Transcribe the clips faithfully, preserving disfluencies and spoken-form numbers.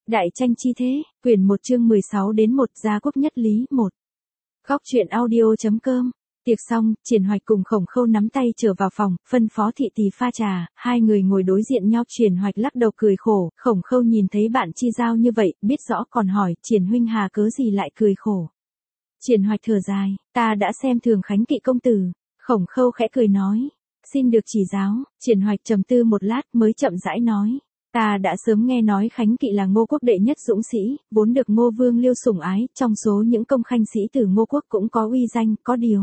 Đại tranh chi thế, quyển một chương mười sáu đến một Gia quốc nhất lý một. Góc truyện audio.com. Tiệc xong, Triển Hoạch cùng Khổng Khâu nắm tay trở vào phòng, phân phó thị tỳ pha trà, hai người ngồi đối diện nhau. Triển Hoạch lắc đầu cười khổ, Khổng Khâu nhìn thấy bạn chi giao như vậy, biết rõ còn hỏi, Triển huynh hà cớ gì lại cười khổ. Triển Hoạch thở dài, ta đã xem thường Khánh Kỵ công tử. Khổng Khâu khẽ cười nói, xin được chỉ giáo. Triển Hoạch trầm tư một lát mới chậm rãi nói. Ta đã sớm nghe nói Khánh Kỵ là Ngô quốc đệ nhất dũng sĩ, vốn được Ngô Vương Liêu sủng ái, trong số những công khanh sĩ tử Ngô quốc cũng có uy danh, có điều.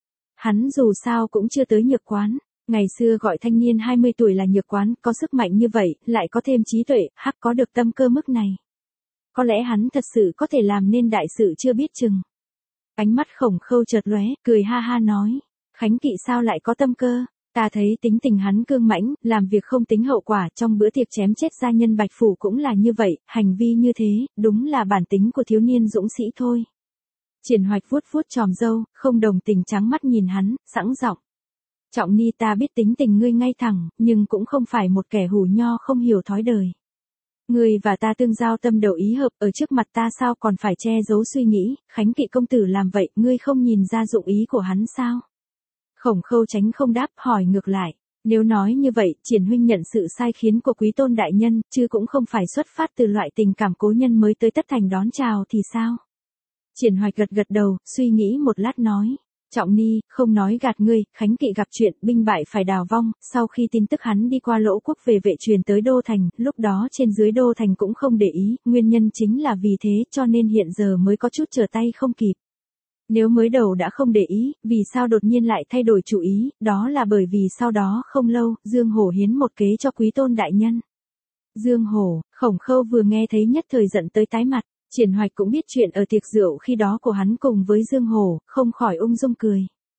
Hắn dù sao cũng chưa tới Nhược Quán, ngày xưa gọi thanh niên hai mươi tuổi là Nhược Quán, có sức mạnh như vậy, lại có thêm trí tuệ, hắc có được tâm cơ mức này. Có lẽ hắn thật sự có thể làm nên đại sự chưa biết chừng. Ánh mắt Khổng Khâu chợt lóe, cười ha ha nói, Khánh Kỵ sao lại có tâm cơ? Ta thấy tính tình hắn cương mãnh, làm việc không tính hậu quả, trong bữa tiệc chém chết gia nhân Bạch Phủ cũng là như vậy, hành vi như thế, đúng là bản tính của thiếu niên dũng sĩ thôi. Triển Hoạch vuốt vuốt chòm râu, không đồng tình trắng mắt nhìn hắn, sẵn giọng. Trọng Ni, ta biết tính tình ngươi ngay thẳng, nhưng cũng không phải một kẻ hủ nho không hiểu thói đời. Ngươi và ta tương giao tâm đầu ý hợp, ở trước mặt ta sao còn phải che giấu suy nghĩ, Khánh Kỵ công tử làm vậy, ngươi không nhìn ra dụng ý của hắn sao? Khổng Khâu tránh không đáp, hỏi ngược lại, nếu nói như vậy, Triển huynh nhận sự sai khiến của quý tôn đại nhân, chứ cũng không phải xuất phát từ loại tình cảm cố nhân mới tới Tất Thành đón chào thì sao? Triển Hoạch gật gật đầu, suy nghĩ một lát nói, Trọng Ni, không nói gạt ngươi, Khánh Kỵ gặp chuyện, binh bại phải đào vong, sau khi tin tức hắn đi qua Lỗ quốc về vệ truyền tới Đô Thành, lúc đó trên dưới Đô Thành cũng không để ý, nguyên nhân chính là vì thế cho nên hiện giờ mới có chút trở tay không kịp. Nếu mới đầu đã không để ý, vì sao đột nhiên lại thay đổi chủ ý, đó là bởi vì sau đó không lâu, Dương Hổ hiến một kế cho quý tôn đại nhân. Dương Hổ, Khổng Khâu vừa nghe thấy nhất thời giận tới tái mặt, Triển Hoạch cũng biết chuyện ở tiệc rượu khi đó của hắn cùng với Dương Hổ, không khỏi ung dung cười.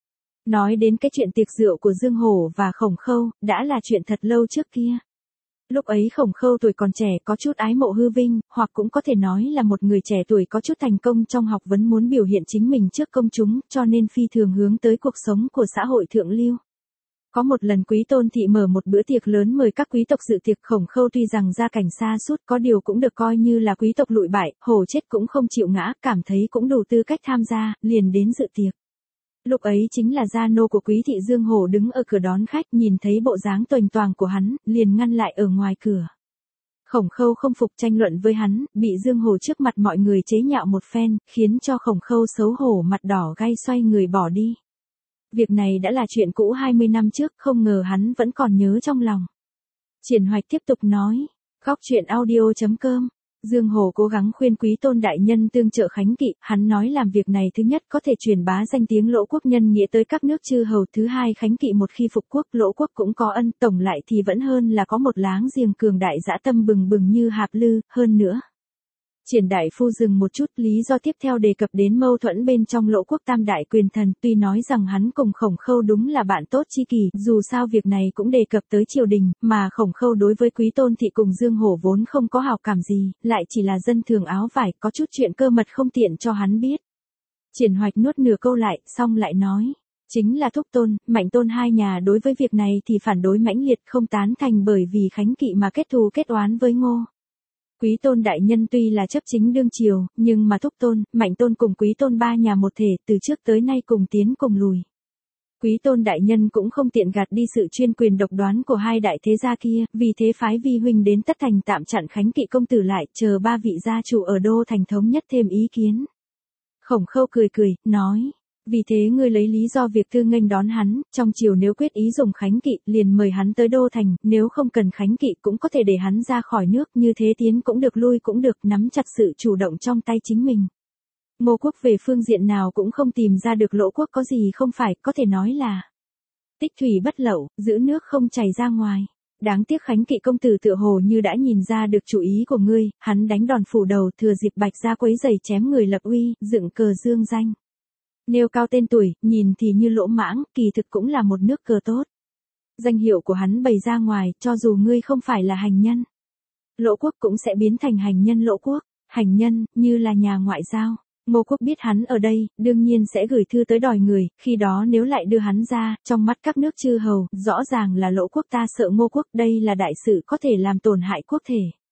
Nói đến cái chuyện tiệc rượu của Dương Hổ và Khổng Khâu, đã là chuyện thật lâu trước kia. Lúc ấy Khổng Khâu tuổi còn trẻ có chút ái mộ hư vinh, hoặc cũng có thể nói là một người trẻ tuổi có chút thành công trong học vấn muốn biểu hiện chính mình trước công chúng, cho nên phi thường hướng tới cuộc sống của xã hội thượng lưu. Có một lần quý tôn thị mở một bữa tiệc lớn mời các quý tộc dự tiệc. Khổng Khâu tuy rằng gia cảnh xa sút có điều cũng được coi như là quý tộc lụi bại, hổ chết cũng không chịu ngã, cảm thấy cũng đủ tư cách tham gia, liền đến dự tiệc. Lúc ấy chính là gia nô của quý thị Dương Hổ đứng ở cửa đón khách, nhìn thấy bộ dáng toành toàng của hắn, liền ngăn lại ở ngoài cửa. Khổng Khâu không phục tranh luận với hắn, bị Dương Hổ trước mặt mọi người chế nhạo một phen, khiến cho Khổng Khâu xấu hổ mặt đỏ gay xoay người bỏ đi. Việc này đã là chuyện cũ hai mươi năm trước, không ngờ hắn vẫn còn nhớ trong lòng. Triển Hoạch tiếp tục nói, góc truyện audio.com. Dương Hổ cố gắng khuyên quý tôn đại nhân tương trợ Khánh Kỵ, hắn nói làm việc này thứ nhất có thể truyền bá danh tiếng Lỗ quốc nhân nghĩa tới các nước chư hầu, thứ hai Khánh Kỵ một khi phục quốc Lỗ quốc cũng có ân, tổng lại thì vẫn hơn là có một láng giềng cường đại dã tâm bừng bừng như Hạp Lư, hơn nữa. Triển đại phu dừng một chút, lý do tiếp theo đề cập đến mâu thuẫn bên trong Lỗ quốc tam đại quyền thần, tuy nói rằng hắn cùng Khổng Khâu đúng là bạn tốt chi kỷ, dù sao việc này cũng đề cập tới triều đình, mà Khổng Khâu đối với quý tôn thị cùng Dương Hổ vốn không có hảo cảm gì, lại chỉ là dân thường áo vải, có chút chuyện cơ mật không tiện cho hắn biết. Triển Hoạch nuốt nửa câu lại, xong lại nói, chính là Thúc tôn, Mạnh tôn hai nhà đối với việc này thì phản đối mãnh liệt, không tán thành bởi vì Khánh Kỵ mà kết thù kết oán với Ngô. Quý tôn đại nhân tuy là chấp chính đương triều, nhưng mà Thúc tôn, Mạnh tôn cùng quý tôn ba nhà một thể, từ trước tới nay cùng tiến cùng lùi. Quý tôn đại nhân cũng không tiện gạt đi sự chuyên quyền độc đoán của hai đại thế gia kia, vì thế phái vi huynh đến Tất Thành tạm chặn Khánh Kỵ công tử lại, chờ ba vị gia chủ ở Đô Thành thống nhất thêm ý kiến. Khổng Khâu cười cười, nói, vì thế ngươi lấy lý do việc thư nghênh đón hắn, trong chiều nếu quyết ý dùng Khánh Kỵ, liền mời hắn tới Đô Thành, nếu không cần Khánh Kỵ cũng có thể để hắn ra khỏi nước, như thế tiến cũng được lui cũng được, nắm chặt sự chủ động trong tay chính mình. Ngô quốc về phương diện nào cũng không tìm ra được Lỗ quốc có gì không phải, có thể nói là tích thủy bất lậu, giữ nước không chảy ra ngoài. Đáng tiếc Khánh Kỵ công tử tựa hồ như đã nhìn ra được chủ ý của ngươi, hắn đánh đòn phủ đầu, thừa dịp Bạch gia quấy giày chém người lập uy, dựng cờ dương danh. Nêu cao tên tuổi, nhìn thì như lỗ mãng, kỳ thực cũng là một nước cờ tốt. Danh hiệu của hắn bày ra ngoài, cho dù ngươi không phải là hành nhân Lỗ quốc cũng sẽ biến thành hành nhân Lỗ quốc. Hành nhân, như là nhà ngoại giao. Ngô quốc biết hắn ở đây, đương nhiên sẽ gửi thư tới đòi người, khi đó nếu lại đưa hắn ra, trong mắt các nước chư hầu, rõ ràng là Lỗ quốc ta sợ Ngô quốc, đây là đại sự có thể làm tổn hại quốc thể.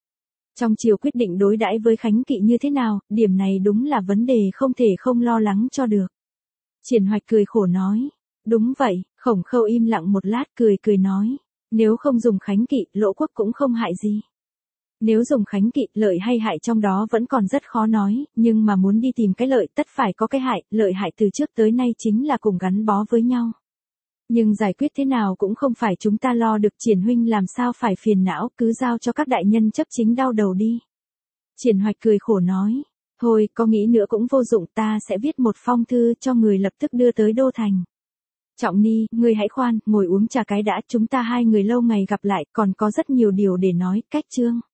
Trong chiều quyết định đối đãi với Khánh Kỵ như thế nào, điểm này đúng là vấn đề không thể không lo lắng cho được. Triển Hoạch cười khổ nói. Đúng vậy, Khổng Khâu im lặng một lát cười cười nói. Nếu không dùng Khánh Kỵ, Lỗ Quốc cũng không hại gì. Nếu dùng Khánh Kỵ, lợi hay hại trong đó vẫn còn rất khó nói, nhưng mà muốn đi tìm cái lợi tất phải có cái hại, lợi hại từ trước tới nay chính là cùng gắn bó với nhau. Nhưng giải quyết thế nào cũng không phải chúng ta lo được, Triển huynh làm sao phải phiền não, cứ giao cho các đại nhân chấp chính đau đầu đi. Triển Hoạch cười khổ nói. Thôi, có nghĩ nữa cũng vô dụng, ta sẽ viết một phong thư cho người lập tức đưa tới Đô Thành. Trọng Ni, ngươi hãy khoan, ngồi uống trà cái đã, chúng ta hai người lâu ngày gặp lại, còn có rất nhiều điều để nói, cách chương.